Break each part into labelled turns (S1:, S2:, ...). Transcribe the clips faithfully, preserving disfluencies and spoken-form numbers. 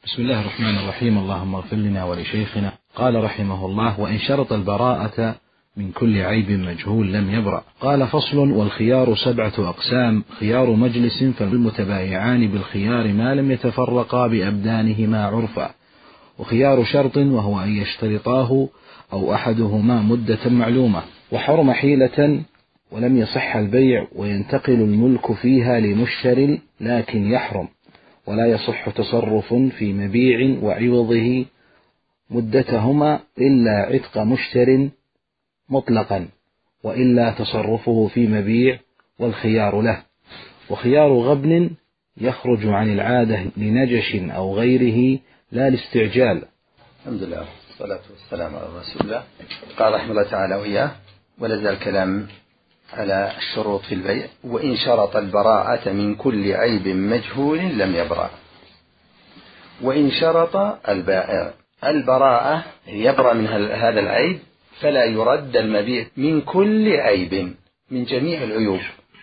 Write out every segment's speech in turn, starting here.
S1: بسم الله الرحمن الرحيم. اللهم اغفر لنا ولشيخنا. قال رحمه الله: وإن شرط البراءة من كل عيب مجهول لم يبرأ. قال: فصل: والخيار سبعة أقسام: خيار مجلس فالمتبايعان بالخيار ما لم يتفرقا بأبدانهما عرفا، وخيار شرط وهو أن يشترطاه أو أحدهما مدة معلومة، وحرم حيلة ولم يصح البيع وينتقل الملك فيها لمشتر لكن يحرم، ولا يصح تصرف في مبيع وعوضه مدتهما إلا عتق مشتر مطلقا، وإلا تصرفه في مبيع والخيار له. وخيار غبن يخرج عن العادة لنجش أو غيره لا لاستعجال.
S2: الحمد لله والصلاة والسلام على رسول الله. قال رحمه الله تعالى وإياه: ولازال الكلام على الشروط في البيع. وإن شرط البراءة من كل عيب مجهول لم يبرأ. وإن شرط البائع البراءة يبرأ من هذا العيب فلا يرد المبيع من كل عيب، من جميع العيوب.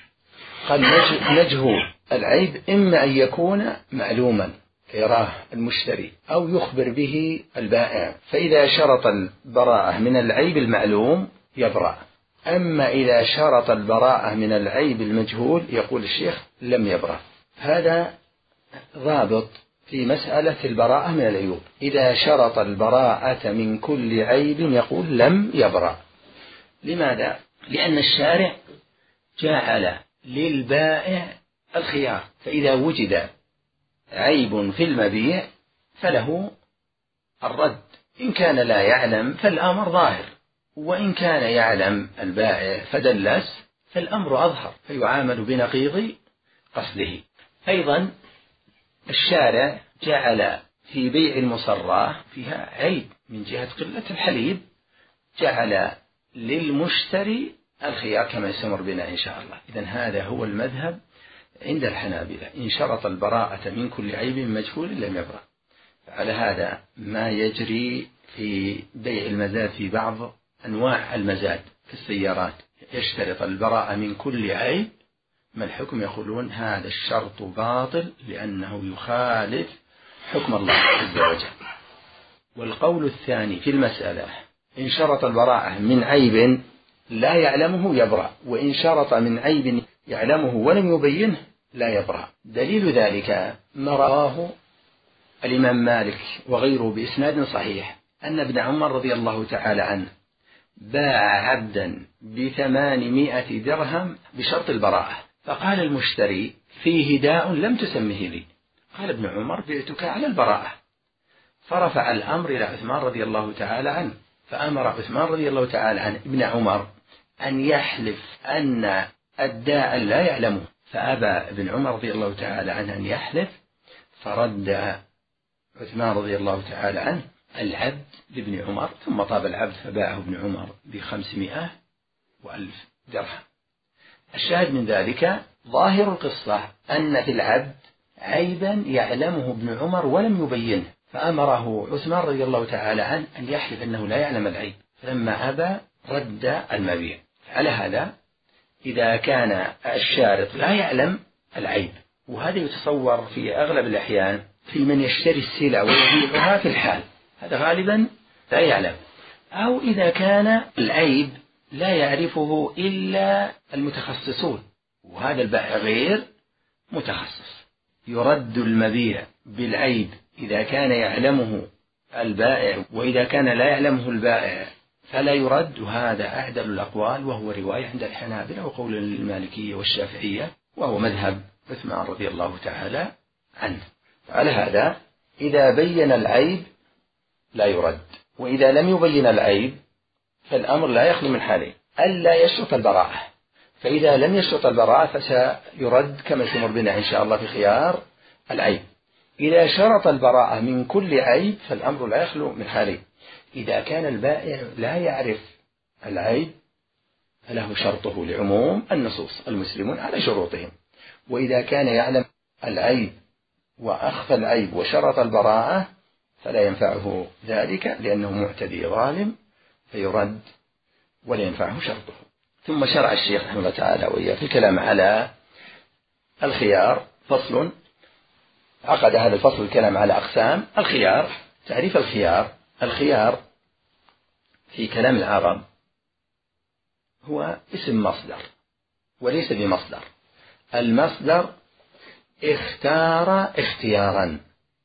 S2: قد مجهول العيب إما أن يكون معلوما يراه المشتري أو يخبر به البائع، فإذا شرط البراءة من العيب المعلوم يبرأ. أما إذا شرط البراءة من العيب المجهول يقول الشيخ لم يبرأ. هذا ضابط في مسألة البراءة من العيوب. إذا شرط البراءة من كل عيب يقول لم يبرأ. لماذا؟ لأن الشارع جعل للبائع الخيار، فإذا وجد عيب في المبيع فله الرد. إن كان لا يعلم فالأمر ظاهر، وإن كان يعلم البائع فدلس فالأمر أظهر، فيعامل بنقيض قصده. أيضا الشارع جعل في بيع المصراه فيها عيب من جهة قلة الحليب، جعل للمشتري الخيار كما يسمر بنا إن شاء الله. إذن هذا هو المذهب عند الحنابلة: إن شرط البراءة من كل عيب مجهول لم يبرأ. على هذا ما يجري في بيع المزاد في بعض أنواع المزاد في السيارات، يشترط البراءة من كل عيب، ما الحكم؟ يقولون هذا الشرط باطل لأنه يخالف حكم الله عز وجل. والقول الثاني في المسألة: إن شرط البراءة من عيب لا يعلمه يبرأ، وإن شرط من عيب يعلمه ولم يبينه لا يبرأ. دليل ذلك ما رواه الإمام مالك وغيره بإسناد صحيح أن ابن عمر رضي الله تعالى عنه باع عبدا بثمانمائة درهم بشرط البراءة، فقال المشتري: فيه داء لم تسمه لي. قال ابن عمر: بعتك على البراءة. فرفع الأمر إلى عثمان رضي الله تعالى عنه، فأمر عثمان رضي الله تعالى عنه ابن عمر أن يحلف أن الداء لا يعلمه، فأبى ابن عمر رضي الله تعالى عنه أن يحلف، فرد عثمان رضي الله تعالى عنه العبد لابن عمر، ثم طاب العبد فباعه ابن عمر بخمسمائة وألف درهم. الشاهد من ذلك ظاهر القصة أن في العبد عيبا يعلمه ابن عمر ولم يبينه، فأمره عثمان رضي الله تعالى عنه أن يحلف أنه لا يعلم العيب، فلما أبى رد المبيع. على هذا إذا كان الشارط لا يعلم العيب، وهذا يتصور في أغلب الأحيان في من يشتري السلع ويبيعها في الحال، هذا غالبا لا يعلم، أو إذا كان العيب لا يعرفه إلا المتخصصون، وهذا البائع غير متخصص، يرد المبيع بالعيب إذا كان يعلمه البائع، وإذا كان لا يعلمه البائع فلا يرد. وهذا أعدل الأقوال، وهو رواية عند الحنابلة وقول المالكية والشافعية، وهو مذهب عثمان رضي الله تعالى عنه. على هذا إذا بين العيب لا يرد، وإذا لم يبين العيب فالأمر لا يخلو من حالين: ألا يشرط البراءة، فإذا لم يشرط البراءة فسيرد كما سيمر بنا إن شاء الله في خيار العيب. إذا شرط البراءة من كل عيب فالأمر لا يخلو من حالين: إذا كان البائع لا يعرف العيب فله شرطه لعموم النصوص، المسلمون على شروطهم، وإذا كان يعلم العيب وأخفى العيب وشرط البراءة فلا ينفعه ذلك لأنه معتدي ظالم، فيرد ولا ينفعه شرطه. ثم شرع الشيخ رحمه الله تعالى وإياه في الكلام على الخيار. فصل: عقد هذا الفصل الكلام على أقسام الخيار. تعريف الخيار: الخيار في كلام العرب هو اسم مصدر وليس بمصدر. المصدر اختار اختيارا،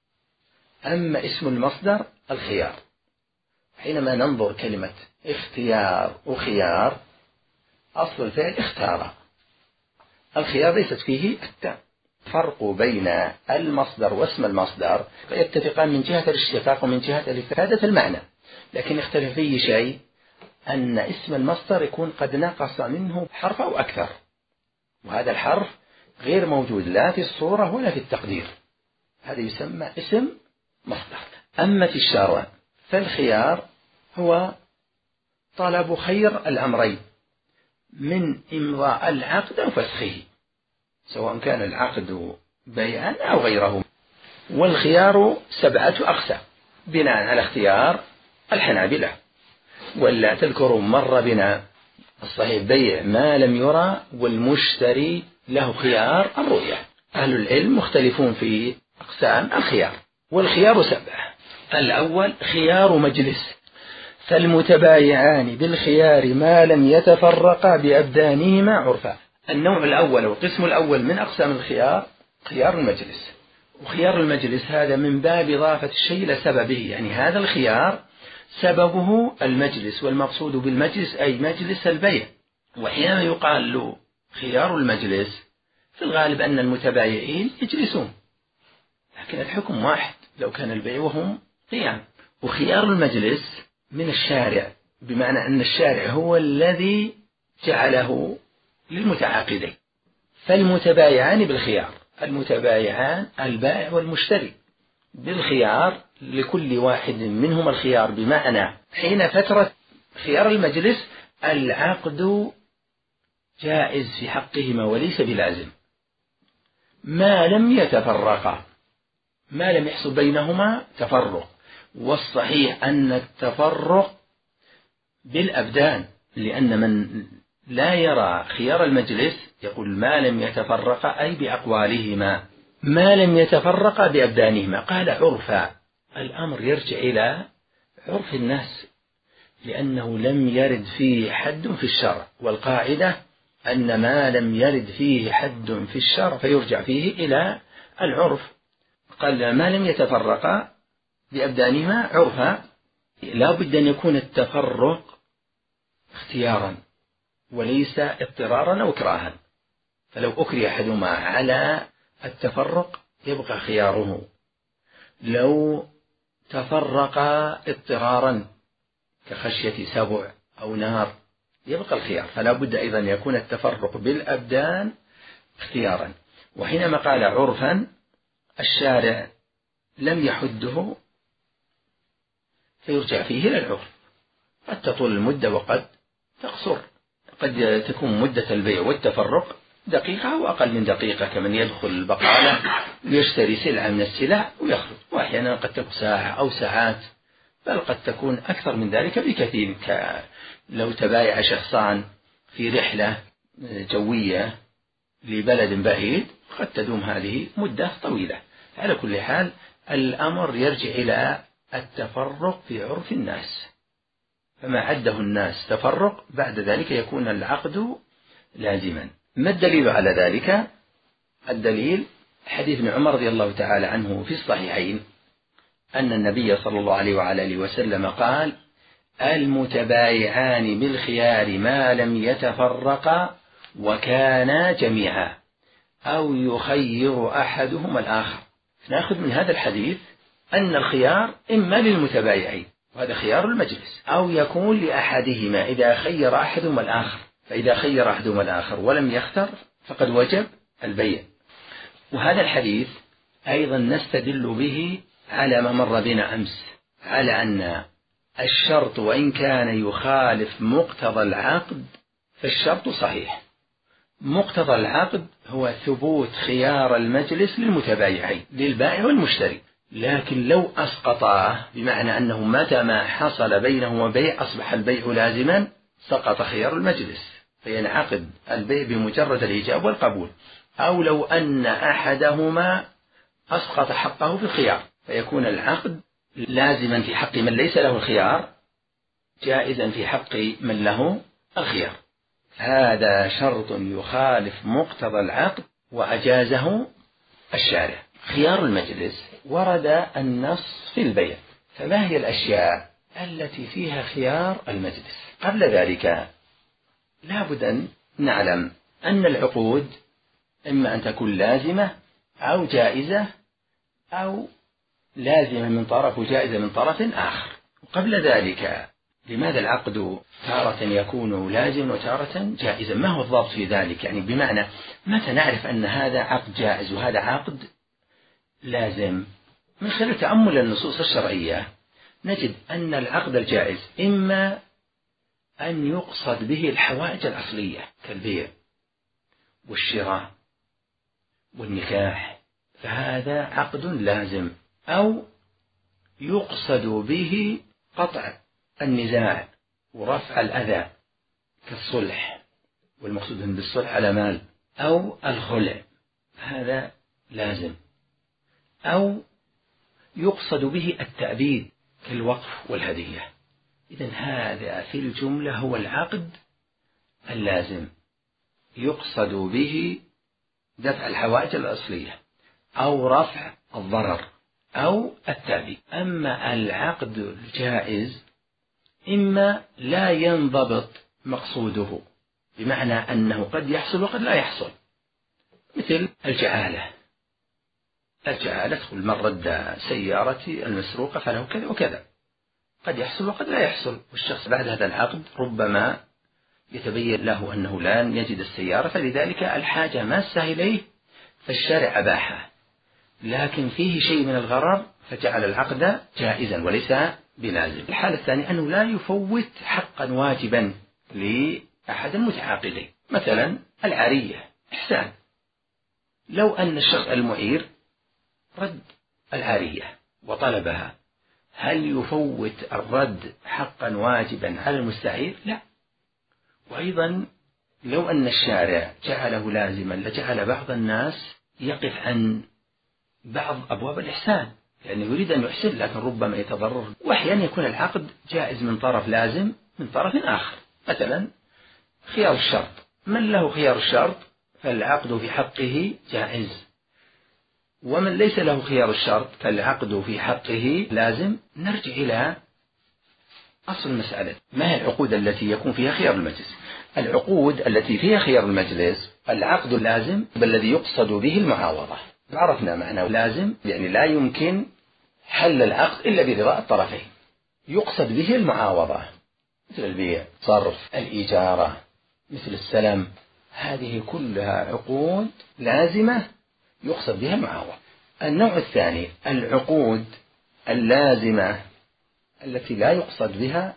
S2: أما اسم المصدر الخيار. حينما ننظر كلمة اختيار وخيار، أصل الفعل اختار. الخيار ليست فيه التاء. فرق بين المصدر واسم المصدر يتفقان من جهة الاشتقاق ومن جهة الإفادة المعنى، لكن يختلف فيه شيء، أن اسم المصدر يكون قد نقص منه حرف أو أكثر، وهذا الحرف غير موجود لا في الصورة ولا في التقدير، هذا يسمى اسم مصدر. أما في الشرع فالخيار هو طلب خير الأمرين من إمضاء العقد أو فسخه، سواء كان العقد بيعا أو غيره. والخيار سبعة أقسام بناء على اختيار الحنابلة، ولا تذكروا مر بنا الصحيح بيع ما لم يرى والمشتري له خيار الرؤية. أهل العلم مختلفون في أقسام الخيار، والخيار سبعة. الأول خيار مجلس، فالمتبايعان بالخيار ما لم يتفرقا بأبدانهما عرفا. النوع الأول والقسم الأول من أقسام الخيار خيار المجلس. وخيار المجلس هذا من باب إضافة الشيء إلى سببه، يعني هذا الخيار سببه المجلس، والمقصود بالمجلس أي مجلس البيع. وحينما يقال له خيار المجلس في الغالب أن المتبايعين يجلسون، لكن الحكم واحد لو كان البيع وهم قيام. وخيار المجلس من الشارع، بمعنى أن الشارع هو الذي جعله للمتعاقدين. فالمتبايعان بالخيار، المتبايعان البائع والمشتري بالخيار، لكل واحد منهم الخيار، بمعنى حين فترة خيار المجلس العقد جائز في حقهما وليس بلازم ما لم يتفرقا، ما لم يحصل بينهما تفرق. والصحيح أن التفرق بالأبدان، لأن من لا يرى خيار المجلس يقول ما لم يتفرقا أي بأقوالهما، ما لم يتفرقا بأبدانهما. قال عرفا، الأمر يرجع إلى عرف الناس، لأنه لم يرد فيه حد في الشرع، والقاعدة أن ما لم يرد فيه حد في الشرع فيرجع فيه إلى العرف. قال ما لم يتفرقا بأبدانهما عرفا، لا بد أن يكون التفرق اختيارا وليس اضطرارا أو إكراها، فلو أكره أحدهما على التفرق يبقى خياره، لو تفرق اضطرارا كخشية سبع أو نار يبقى الخيار. فلا بد أيضا أن يكون التفرق بالأبدان اختيارا. وحينما قال عرفا الشارع لم يحده فيرجع فيه إلى العرف، قد تطول المدة وقد تقصر، قد تكون مدة البيع والتفرق دقيقة وأقل من دقيقة، كمن يدخل البقالة ويشتري سلعة من السلع ويخرج، وأحيانا قد تكون ساعة أو ساعات، بل قد تكون أكثر من ذلك بكثير. لو تبايع شخصان في رحلة جوية لبلد بعيد قد تدوم هذه مدة طويلة. على كل حال الأمر يرجع إلى التفرق في عرف الناس، فما عده الناس تفرق بعد ذلك يكون العقد لازما. ما الدليل على ذلك؟ الدليل حديث ابن عمر رضي الله تعالى عنه في الصحيحين أن النبي صلى الله عليه وعلى آله وسلم قال المتبايعان بالخيار ما لم يتفرقا وكانا جميعا أو يخير أحدهما الآخر. نأخذ من هذا الحديث أن الخيار إما للمتبايعين وهذا خيار المجلس، أو يكون لأحدهما إذا خير أحدهما الآخر، فإذا خير أحدهما الآخر ولم يختر فقد وجب البيع. وهذا الحديث أيضا نستدل به على ما مر بنا أمس، على أن الشرط وإن كان يخالف مقتضى العقد فالشرط صحيح. مقتضى العقد هو ثبوت خيار المجلس للمتبايعين للبائع والمشتري، لكن لو أسقطاه بمعنى أنه متى ما حصل بينهما بيع أصبح البيع لازما سقط خيار المجلس فينعقد البيع بمجرد الإيجاب والقبول. أو لو أن أحدهما أسقط حقه في الخيار، فيكون العقد لازما في حق من ليس له الخيار، جائزا في حق من له الخيار. هذا شرط يخالف مقتضى العقد وأجازه الشارع. خيار المجلس ورد النص في البيع، فما هي الأشياء التي فيها خيار المجلس؟ قبل ذلك لا بد أن نعلم أن العقود إما أن تكون لازمة أو جائزة، أو لازمة من طرف وجائزة من طرف آخر. وقبل ذلك لماذا العقد تارة يكون لازم وتارة جائزا؟ ما هو الضابط في ذلك؟ يعني بمعنى متى نعرف أن هذا عقد جائز وهذا عقد لازم؟ من خلال تأمل النصوص الشرعية نجد أن العقد الجائز إما أن يقصد به الحوائج الأصلية كالبيع والشراء والنكاح، فهذا عقد لازم، أو يقصد به قطع النزاع ورفع الأذى كالصلح، والمقصود بالصلح على مال، أو الخلع، هذا لازم، أو يقصد به التأبيد كالوقف والهدية. إذن هذا في الجملة هو العقد اللازم، يقصد به دفع الحوائج الأصلية أو رفع الضرر أو التأبيد. أما العقد الجائز إما لا ينضبط مقصوده، بمعنى أنه قد يحصل وقد لا يحصل، مثل الجعالة. الجعالة تقول من رد سيارتي المسروقة فله كذا وكذا، قد يحصل وقد لا يحصل، والشخص بعد هذا العقد ربما يتبين له أنه لن يجد السيارة، فلذلك الحاجة ماسة إليه فالشارع أباحه، لكن فيه شيء من الغرر فجعل العقد جائزا وليس بلازم. الحالة الثانية أنه لا يفوت حقا واجبا لأحد المتعاقدين، مثلا العارية إحسان، لو أن الشخص المعير رد العارية وطلبها، هل يفوت الرد حقا واجبا على المستعير؟ لا. وأيضا لو أن الشارع جعله لازما لجعل بعض الناس يقف عن بعض أبواب الإحسان، لأنه يريد أن يحسن لكن ربما يتضرر. وأحيانا يكون العقد جائز من طرف لازم من طرف آخر، مثلا خيار الشرط، من له خيار الشرط فالعقد في حقه جائز، ومن ليس له خيار الشرط فالعقد في حقه لازم. نرجع إلى أصل المسألة، ما هي العقود التي يكون فيها خيار المجلس؟ العقود التي فيها خيار المجلس العقد اللازم الذي يقصد به المعاوضة. عرفنا معنى لازم، يعني لا يمكن حل العقد إلا برضاء الطرفين، يقصد به المعاوضة، مثل البيع، صرف، الإجارة، مثل السلم، هذه كلها عقود لازمة يقصد بها المعاوضة. النوع الثاني العقود اللازمة التي لا يقصد بها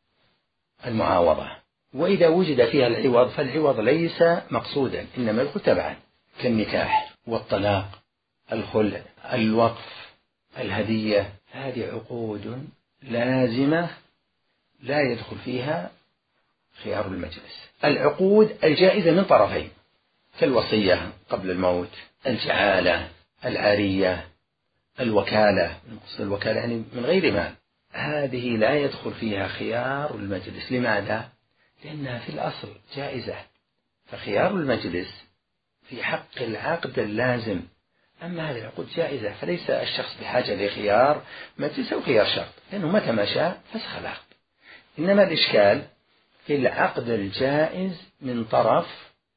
S2: المعاوضة، وإذا وجد فيها العوض فالعوض ليس مقصودا إنما يكون تبعا، كالنكاح والطلاق، الخلع، الوقف، الهدية، هذه عقود لازمة لا يدخل فيها خيار المجلس. العقود الجائزة من طرفين كالوصية قبل الموت، الجعالة، العارية، الوكالة، الوكالة يعني من غير مال، هذه لا يدخل فيها خيار المجلس. لماذا؟ لأنها في الأصل جائزة، فخيار المجلس في حق العقد اللازم، أما هذه العقود جائزة فليس الشخص بحاجة لخيار مجلس أو خيار شرط، لأنه متى ما شاء فسخ العقد. إنما الإشكال في العقد الجائز من طرف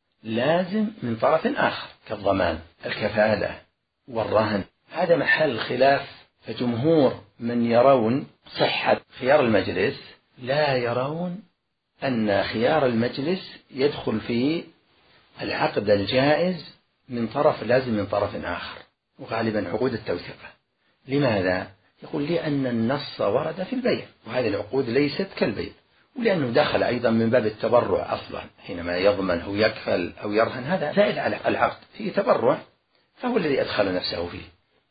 S2: لازم من طرف آخر كالضمان، الكفالة، والرهن، هذا محل خلاف. فجمهور من يرون صحة خيار المجلس لا يرون أن خيار المجلس يدخل في العقد الجائز من طرف لازم من طرف آخر، وغالبا عقود التوثيقة. لماذا؟ يقول لأن النص ورد في البيع، وهذه العقود ليست كالبيع، ولأنه دخل أيضا من باب التبرع أصلا، حينما يضمن أو يكفل أو يرهن هذا زائد على العقد فيه تبرع، فهو الذي أدخل نفسه فيه.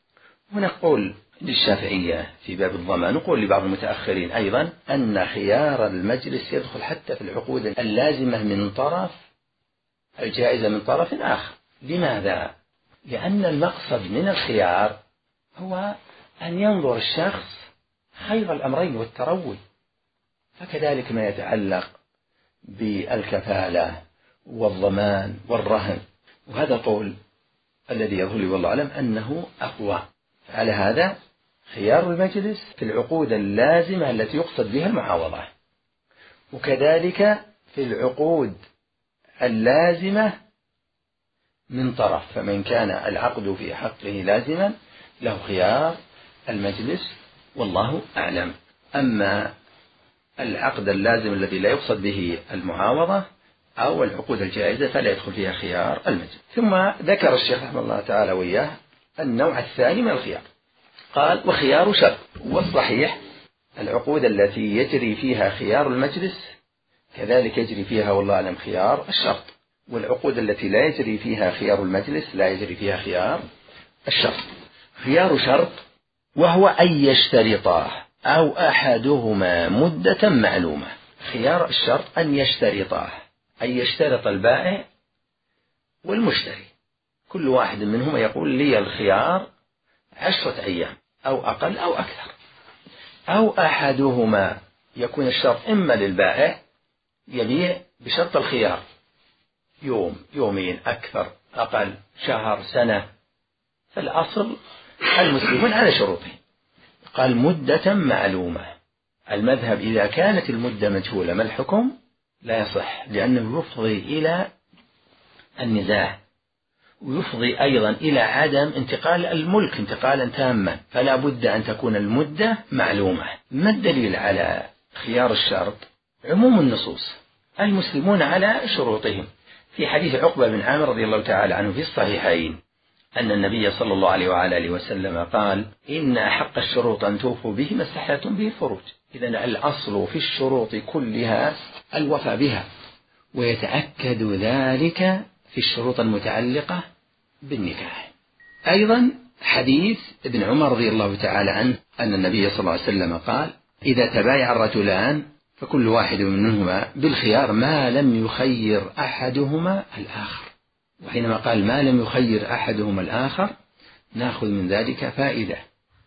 S2: ونقول للشافعية في باب الضمان، نقول لبعض المتأخرين أيضا أن خيار المجلس يدخل حتى في العقود اللازمة من طرف، الجائزة من طرف آخر. لماذا؟ لأن المقصد من الخيار هو أن ينظر الشخص خير الأمرين والتروي. فكذلك ما يتعلق بالكفالة والضمان والرهن، وهذا قول الذي يظهر لي والله أعلم أنه أقوى. على هذا خيار المجلس في العقود اللازمة التي يقصد بها المعاوضة، وكذلك في العقود اللازمة من طرف، فمن كان العقد في حقه لازما له خيار المجلس والله أعلم. أما العقد اللازم الذي لا يقصد به المعاوضة أو العقود الجائزة فلا يدخل فيها خيار المجلس. ثم ذكر الشيخ رحمه الله تعالى وإياه النوع الثاني من الخيار، قال وخيار شرط. والصحيح العقود التي يجري فيها خيار المجلس كذلك يجري فيها والله أعلم خيار الشرط، والعقود التي لا يجري فيها خيار المجلس لا يجري فيها خيار الشرط. خيار شرط وهو أن يشترطاه أو أحدهما مدة معلومة. خيار الشرط أن يشترطاه، أن يشترط البائع والمشتري، كل واحد منهما يقول لي الخيار عشرة أيام أو أقل أو أكثر، أو أحدهما يكون الشرط إما للبائع يبيع بشرط الخيار يوم يومين أكثر أقل شهر سنة، فالأصل المسلمون على شروطه. قال مدة معلومة. المذهب إذا كانت المدة مجهولة ما الحكم؟ لا يصح، لأنه يفضي إلى النزاع ويفضي أيضا إلى عدم انتقال الملك انتقالا تاما، فلا بد أن تكون المدة معلومة. ما الدليل على خيار الشرط؟ عموم النصوص، المسلمون على شروطهم. في حديث عقبة بن عامر رضي الله تعالى عنه في الصحيحين أن النبي صلى الله عليه وعلى آله وسلم قال إن أحق الشروط أن توفوا به ما استحللتم به الفروج. إذن الأصل في الشروط كلها الوفاء بها، ويتأكد ذلك في الشروط المتعلقة بالنكاح. أيضا حديث ابن عمر رضي الله تعالى عنه أن النبي صلى الله عليه وسلم قال إذا تبايع الرجلان فكل واحد منهما بالخيار ما لم يخير أحدهما الآخر. وحينما قال ما لم يخير أحدهما الآخر نأخذ من ذلك فائدة،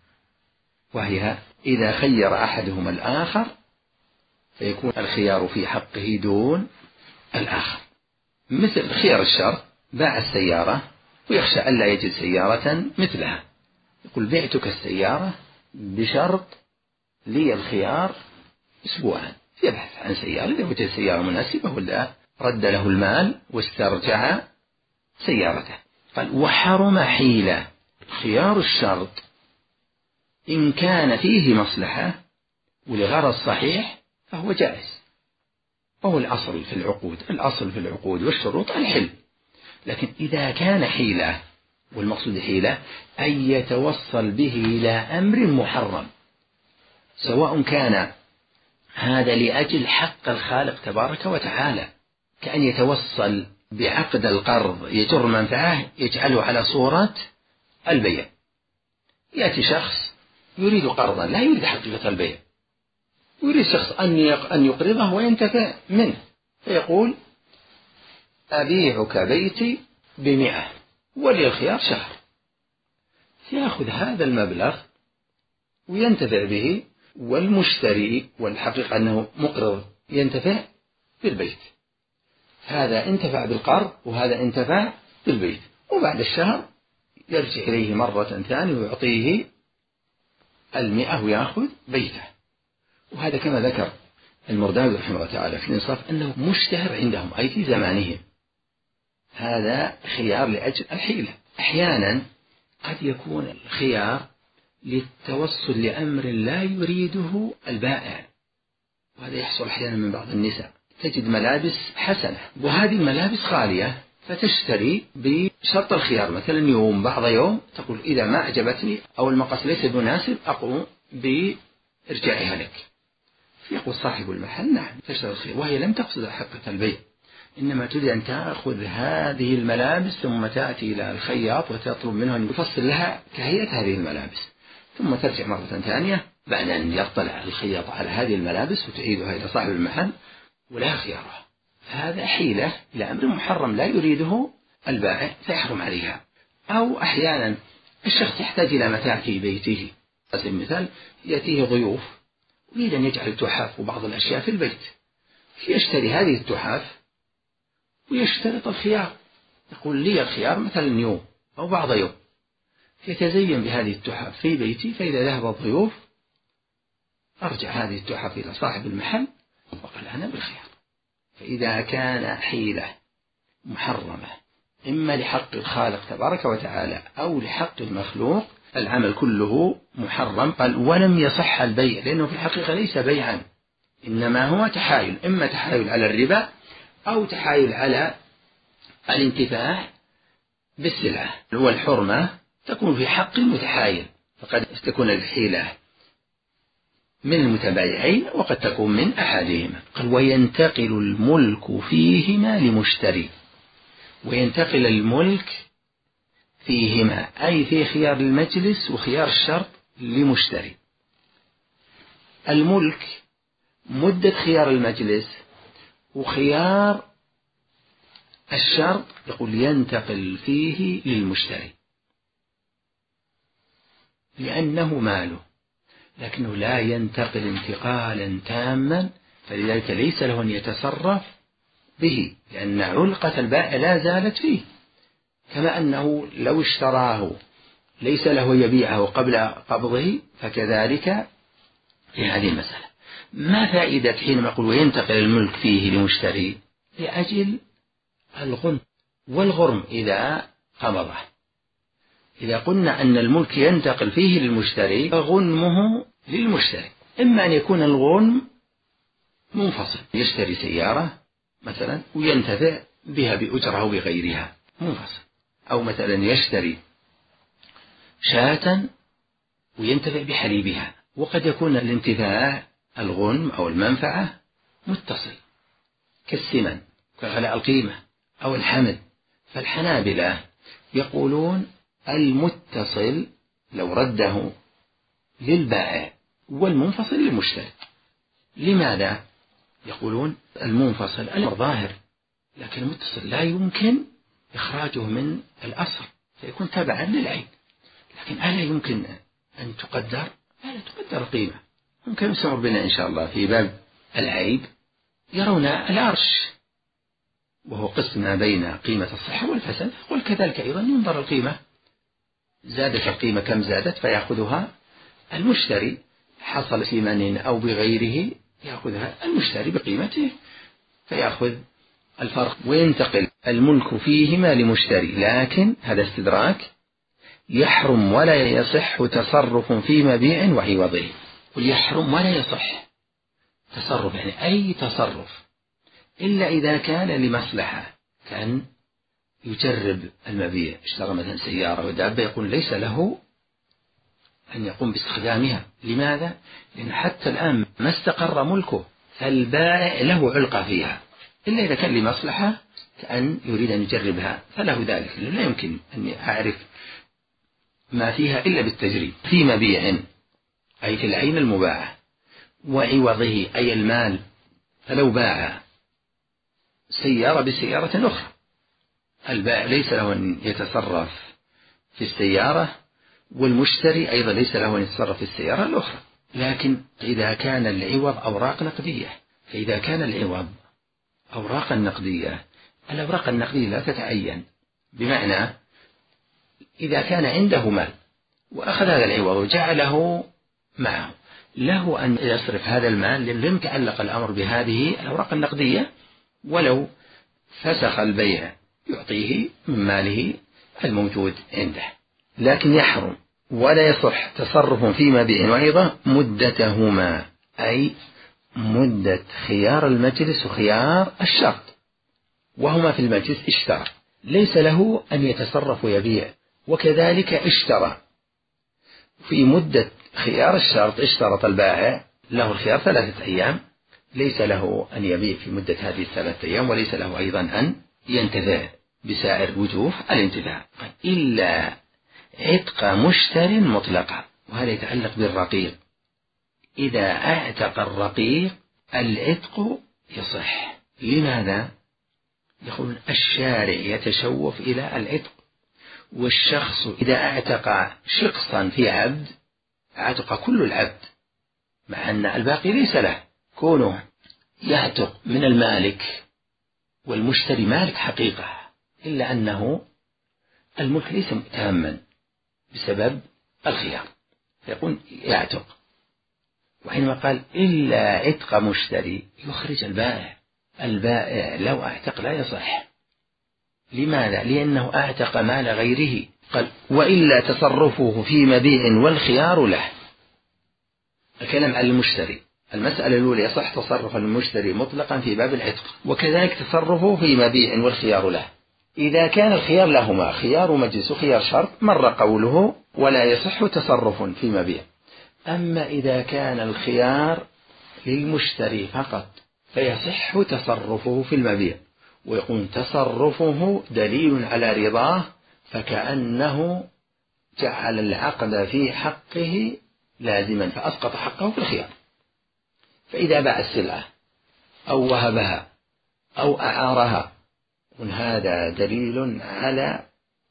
S2: وهي إذا خير أحدهما الآخر فيكون الخيار في حقه دون الآخر. مثل خيار الشرط، باع السيارة ويخشى ألا يجد سيارة مثلها، يقول بعتك السيارة بشرط لي الخيار أسبوعا، يبحث عن سيارة، إذا وجد سيارة مناسبة ولا رد له المال واسترجع سيارته. قال وحرم حيلة. خيار الشرط إن كان فيه مصلحة ولغرض صحيح فهو جائز، وهو الأصل في العقود. الأصل في العقود والشروط الحل، لكن إذا كان حيلة، والمقصود حيلة أن يتوصل به إلى أمر محرم، سواء كان هذا لأجل حق الخالق تبارك وتعالى، كأن يتوصل بعقد القرض يجر منفعه يجعله على صورة البيع. يأتي شخص يريد قرضا لا يريد حقيقة البيع، يريد شخص أن يقرضه وينتفع منه، فيقول أبيعك بيتي بمئة ولي الخيار شهر، فيأخذ هذا المبلغ وينتفع به، والمشتري والحقيقة أنه مقرض ينتفع بالبيت، هذا انتفع بالقرض وهذا انتفع بالبيت، وبعد الشهر يرجع إليه مرة ثانية ويعطيه المئة ويأخذ بيته. وهذا كما ذكر المرداوي رحمه الله تعالى في الإنصاف أنه مشتهر عندهم أي في زمانهم. هذا خيار لأجل الحيلة. أحيانا قد يكون الخيار للتوصل لأمر لا يريده البائع، وهذا يحصل أحيانا من بعض النساء، تجد ملابس حسنة وهذه الملابس غالية فتشتري بشرط الخيار، مثلا يوم بعض يوم تقول إذا ما أعجبتني أو المقاس ليس مناسب أقوم بإرجاعها لك، فيقول صاحب المحل نعم تشتري الخيار، وهي لم تقصد حقة البيع، إنما تريد أن تأخذ هذه الملابس ثم تأتي إلى الخياط وتطلب منه أن يفصل لها كهيئة هذه الملابس، ثم ترجع مرة ثانية بعد أن يطلع الخياط على هذه الملابس وتعيدها إلى صاحب المحل ولا خيارها. هذا حيلة إلى أمر محرم لا يريده البائع فيحرم عليها. أو أحيانا الشخص يحتاج إلى متاع في بيته، مثال يأتيه ضيوف يريد أن يجعل التحاف وبعض الأشياء في البيت، يشتري هذه التحاف ويشترط الخيار، يقول لي الخيار مثلا يوم أو بعض يوم، يتزين بهذه التحاف في بيتي، فإذا ذهب الضيوف أرجع هذه التحاف إلى صاحب المحل وقال أنا بالخيار. فإذا كان حيلة محرمة إما لحق الخالق تبارك وتعالى أو لحق المخلوق، العمل كله محرم. قال ولم يصح البيع، لأنه في الحقيقة ليس بيعا، إنما هو تحايل، إما تحايل على الربا أو تحايل على الانتفاع بالسلعة. والحرمة تكون في حق المتحايل، فقد تكون الحيلة من المتبايعين وقد تكون من أحدهما. قال وينتقل الملك فيهما لمشتري، وينتقل الملك فيهما أي في خيار المجلس وخيار الشرط لمشتري. الملك مدة خيار المجلس وخيار الشرط يقول ينتقل فيه للمشتري لأنه ماله، لكنه لا ينتقل انتقالا تاما، فلذلك ليس له أن يتصرف به، لأن علقة البائع لا زالت فيه، كما أنه لو اشتراه ليس له يبيعه قبل قبضه، فكذلك في هذه المسألة. ما فائدة حينما يقول وينتقل الملك فيه لمشتري؟ لأجل الغنم والغرم إذا قبضه. إذا قلنا أن الملك ينتقل فيه للمشتري فغنمه للمشتري، إما أن يكون الغنم منفصل، يشتري سيارة مثلا وينتفع بها بأجرة أو بغيرها منفصل، أو مثلا يشتري شاة وينتفع بحليبها، وقد يكون الانتفاع الغنم أو المنفعة متصل كالثمن كغلاء القيمة أو الحمل. فالحنابلة يقولون المتصل لو رده للبائع والمنفصل للمشتري. لماذا؟ يقولون المنفصل الأمر ظاهر، لكن المتصل لا يمكن إخراجه من الأصل، فيكون تبعا للعين. لكن ألا يمكن أن تقدر؟ لا تقدر القيمة. ممكن يسمع بنا إن شاء الله في باب العيب يرون العرش، وهو قسم ما بين قيمة الصحة والفساد، وكذلك أيضا ينظر القيمة، زادت القيمة كم زادت فيأخذها المشتري، حصل في من أو بغيره يأخذها المشتري بقيمته فيأخذ الفرق. وينتقل الملك فيهما لمشتري، لكن هذا استدراك يحرم ولا يصح تصرف في مبيع وعوضه. ويحرم ولا يصح تصرف يعني أي تصرف إلا إذا كان لمصلحة، كان يجرب المبيع، اشترى مثلا سيارة ودابة، يقول ليس له أن يقوم باستخدامها. لماذا؟ لأن حتى الآن ما استقر ملكه، فالبائع له علقة فيها، إلا إذا كان لمصلحة كأن يريد أن يجربها فله ذلك، لا يمكن أن أعرف ما فيها إلا بالتجريب. في مبيع أي في العين المباعة، وعوضه أي المال، فلو باع سيارة بسيارة أخرى البائع ليس له أن يتصرف في السيارة، والمشتري أيضا ليس له أن يتصرف في السيارة الأخرى. لكن إذا كان العوض أوراق نقدية، فإذا كان العوض أوراق نقدية، الأوراق النقدية لا تتعين، بمعنى إذا كان عنده مال وأخذ هذا العوض وجعله معه، له أن يصرف هذا المال، لم يتعلق الأمر بهذه الأوراق النقدية، ولو فسخ البيع يعطيه من ماله الموجود عنده. لكن يحرم ولا يصح تصرف في مبيع وعوض مدتهما، أي مدة خيار المجلس وخيار الشرط، وهما في المجلس اشترى، ليس له أن يتصرف ويبيع، وكذلك اشترى في مدة خيار الشرط، اشترط البائع له الخيار ثلاثة أيام، ليس له أن يبيع في مدة هذه الثلاثة أيام، وليس له أيضا أن ينتفع بسائر وجوه الانتفاع إلا عتق مشتر مطلقا. وهذا يتعلق بالرقيق، إذا اعتق الرقيق العتق يصح. لماذا؟ يقول الشارع يتشوف إلى العتق، والشخص إذا اعتق شخصا في عبد اعتق كل العبد، مع أن الباقي ليس له. كونه يعتق من المالك، والمشتري مالك حقيقة، إلا أنه الملك ليس تاما بسبب الخيار، فيكون يعتق. وحينما قال إلا عتق مشتري يخرج البائع. البائع لو اعتق لا يصح. لماذا؟ لأنه اعتق مال غيره. قال وإلا تصرفه في مبيع والخيار له. الكلام على المشتري. المسألة الأولى يصح تصرف المشتري مطلقا في باب العتق، وكذلك تصرفه في مبيع والخيار له. إذا كان الخيار لهما خيار مجلس وخيار شرط مر قوله ولا يصح تصرف في مبيع. أما إذا كان الخيار للمشتري فقط فيصح تصرفه في المبيع، ويكون تصرفه دليل على رضاه، فكأنه جعل العقد في حقه لازما فأسقط حقه في الخيار. فإذا باع السلعة أو وهبها أو أعارها هذا دليل على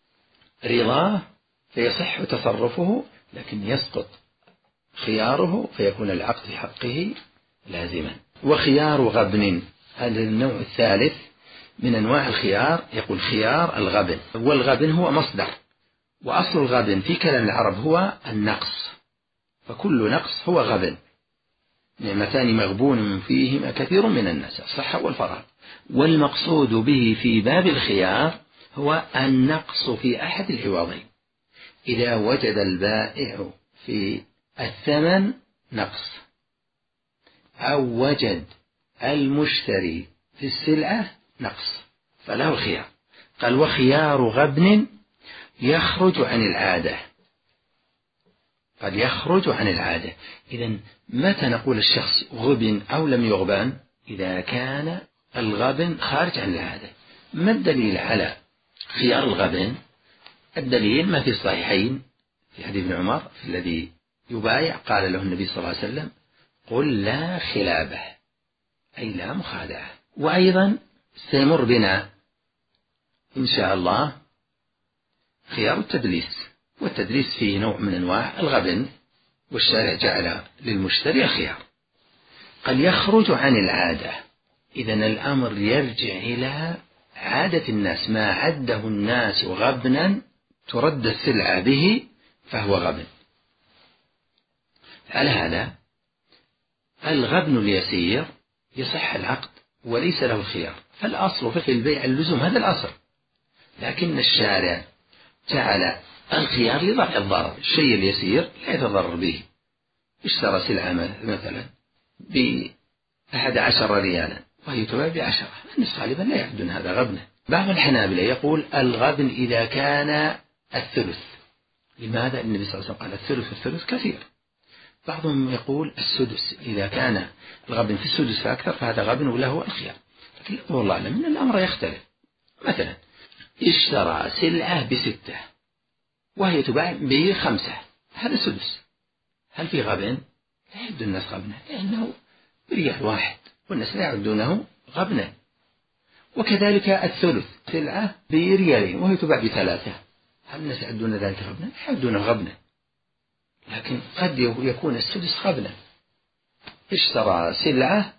S2: رضاه فيصح تصرفه، لكن يسقط خياره فيكون العقد في حقه لازما. وخيار غبن، هذا النوع الثالث من أنواع الخيار. يقول خيار الغبن، والغبن هو مصدر، وأصل الغبن في كلام العرب هو النقص، فكل نقص هو غبن. نعمتان مغبون فيهما كثير من الناس، الصحة والفراغ. والمقصود به في باب الخيار هو النقص في أحد العوضين. إذا وجد البائع في الثمن نقص، أو وجد المشتري في السلعة نقص، فله الخيار. قال وخيار غبن يخرج عن العادة. قد يخرج عن العادة. إذن متى نقول الشخص غبن أو لم يغبن؟ إذا كان الغبن خارج عن العادة. ما الدليل على خيار الغبن؟ الدليل ما في الصحيحين في حديث ابن عمر في الذي يبايع قال له النبي صلى الله عليه وسلم قل لا خلابه، أي لا مخادعة. وأيضا سيمر بنا إن شاء الله خيار التدليس، والتدليس فيه نوع من أنواع الغبن، والشارع جعل للمشتري الخيار. قد يخرج عن العادة. إذن الأمر يرجع إلى عادة الناس، ما عده الناس غبنا ترد السلعة به فهو غبن. على هذا الغبن اليسير يصح العقد وليس له الخيار، فالأصل في البيع اللزوم، هذا الأصل. لكن الشارع جعل الخيار لضرع الضرر. الشيء اليسير لا يتضرر به. اشترى سلعة مثلا بأحد عشر ريالا وهي تباع بعشرة، الناس غالبا لا يعدون هذا غبنة. بعض الحنابلة يقول الغبن إذا كان الثلث. لماذا؟ النبي صلى الله عليه وسلم قال الثلث الثلث كثير. بعضهم يقول السدس، إذا كان الغبن في السدس فأكثر فهذا غبن وله الخيار. لكن والله أعلم أن الأمر يختلف. مثلا اشترى سلعة بستة وهي تباع بخمسة، هذا سدس، هل في غبن؟ لا يعد الناس غبنة، لأنه بريال واحد والناس لا يعدونه غبنة. وكذلك الثلث، سلعة بريالين وهي تباع بثلاثة، هل الناس يعدون ذلك غبنة؟ لا يعدونه غبنة. لكن قد يكون السدس غبنة. اشترى سلعة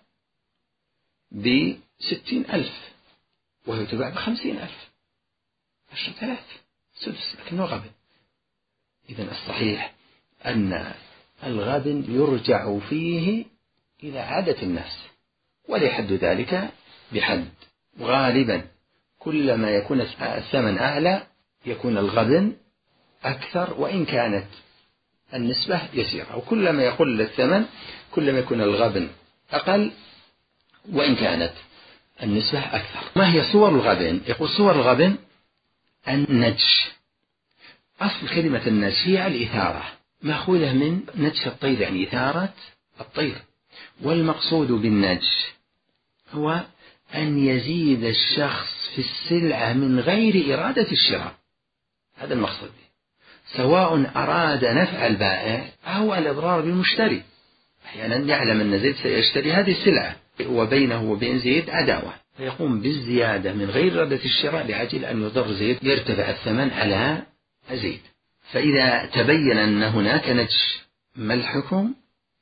S2: بستين ألف وهي تباع بخمسين ألف، عشر ثلاث سدس، لكنه غبن. إذن الصحيح أن الغبن يرجع فيه إلى عادة الناس، ولا يحد ذلك بحد. وغالبا كلما يكون الثمن أعلى يكون الغبن أكثر، وإن كانت النسبة يسيرة. وكلما يقل الثمن كلما يكون الغبن أقل، وإن كانت النسبة أكثر. ما هي صور الغبن؟ يقول صور الغبن النجش. أصل كلمة النجش هي الإثارة، مأخوذة من نجش الطير، يعني إثارة الطير. والمقصود بالنجش هو أن يزيد الشخص في السلعة من غير إرادة الشراء، هذا المقصود به، سواء أراد نفع البائع أو الإضرار بالمشتري. أحيانا يعلم أن زيد سيشتري هذه السلعة وبينه وبين زيد عداوة، فيقوم بالزيادة من غير إرادة الشراء لأجل أن يضر زيد، يرتفع الثمن على أزيد. فإذا تبين أن هناك نجش ما الحكم؟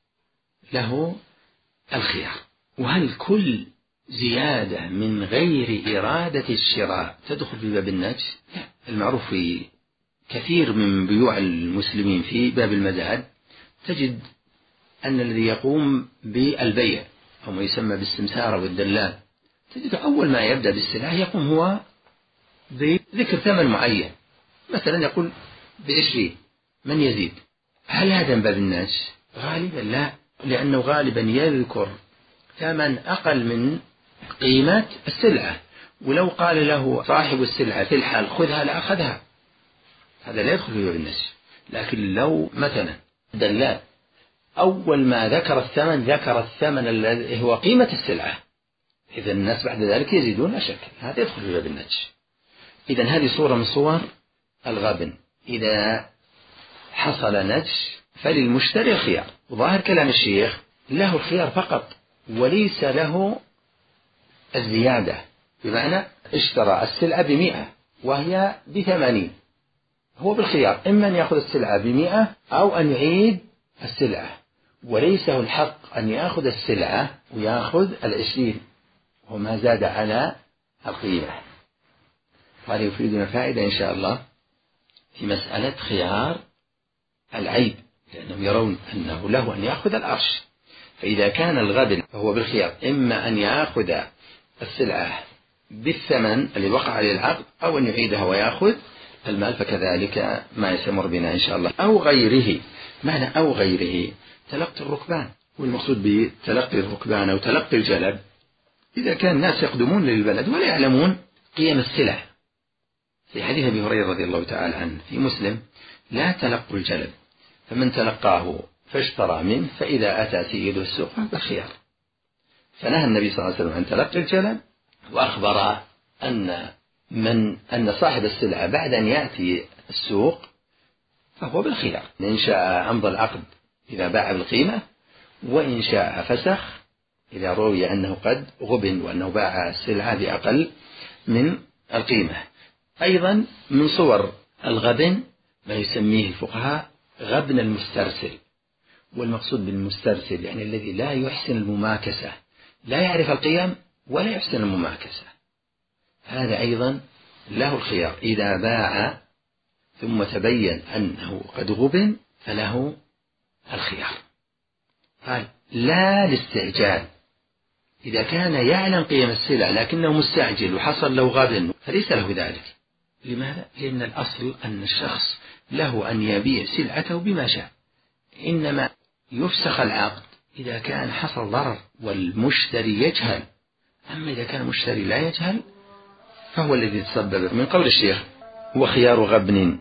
S2: له الخيار. وهل كل زيادة من غير إرادة الشراء تدخل في باب النجش؟ المعروف في كثير من بيوع المسلمين في باب المزاد تجد أن الذي يقوم بالبيع أو ما يسمى بالسمسار والدلال تجد أول ما يبدأ بالسلعة يقوم هو بذكر ثمن معين، مثلا يقول بعشرين، من يزيد؟ هل هذا من باب النجش؟ غالبا لا، لأنه غالبا يذكر ثمن أقل من قيمة السلعة، ولو قال له صاحب السلعة في الحال خذها لأخذها، هذا لا يدخل في باب النجش. لكن لو مثلا دلال أول ما ذكر الثمن ذكر الثمن الذي هو قيمة السلعة، إذا الناس بعد ذلك يزيدون لا شك، هذا يدخل في باب النجش. إذا هذه صورة من صور الغبن. إذا حصل نجش فللمشتري الخيار. وظاهر كلام الشيخ له الخيار فقط وليس له الزيادة، بمعنى اشترى السلعة بمئة وهي بثمانين، هو بالخيار إما أن يأخذ السلعة بمئة أو أن يعيد السلعة، وليس له الحق أن يأخذ السلعة ويأخذ العشرين وما زاد على القيمة. وهذا يفيدنا فائدة إن شاء الله في مسألة خيار العيب، لأنهم يرون أنه له أن يأخذ الأرش. فإذا كان الغبن فهو بالخيار إما أن يأخذ السلعة بالثمن اللي وقع عليه العقد أو أن يعيدها ويأخذ المال، فكذلك ما يسمر بنا إن شاء الله. أو غيره، معنى أو غيره تلقي الركبان، والمقصود بتلقي الركبان أو تلقي الجلب إذا كان الناس يقدمون للبلد ولا يعلمون قيم السلع. في حديث أبي هريرة رضي الله تعالى عنه في مسلم: لا تلقوا الجلب، فمن تلقاه فاشترى منه فإذا أتى سيده السوق بالخيار. فنهى النبي صلى الله عليه وسلم عن تلقي الجلب، وأخبر أن من أن صاحب السلعة بعد أن يأتي السوق فهو بالخيار، إن شاء أمضى العقد إذا باع بالقيمة، وإن شاء فسخ إذا روي أنه قد غبن وأنه باع السلعة بأقل من القيمة. أيضا من صور الغبن ما يسميه الفقهاء غبن المسترسل، والمقصود بالمسترسل يعني الذي لا يحسن المماكسة، لا يعرف القيم ولا يحسن المماكسة، هذا أيضا له الخيار. إذا باع ثم تبين أنه قد غبن فله الخيار. قال لا الاستعجال، إذا كان يعلم قيم السلع لكنه مستعجل وحصل له غبن فليس له ذلك. لماذا؟ لأن الأصل أن الشخص له أن يبيع سلعته بما شاء، إنما يفسخ العقد إذا كان حصل ضرر والمشتري يجهل. أما إذا كان المشتري لا يجهل فهو الذي تسبب. من قول الشيخ: وخيار غبن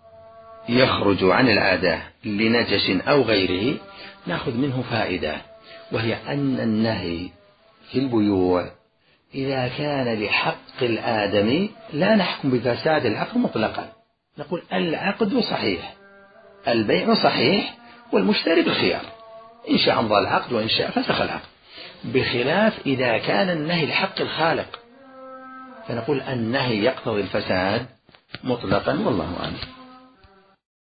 S2: يخرج عن العادة لنجش أو غيره، نأخذ منه فائدة، وهي أن النهي في البيوع إذا كان لحق الآدمي لا نحكم بفساد العقد مطلقا، نقول العقد صحيح، البيع صحيح، والمشتري بالخيار، إن شاء أمضى العقد وإن شاء فسخ العقد، بخلاف إذا كان النهي لحق الخالق فنقول النهي يقتضي الفساد مطلقا، والله أعلم.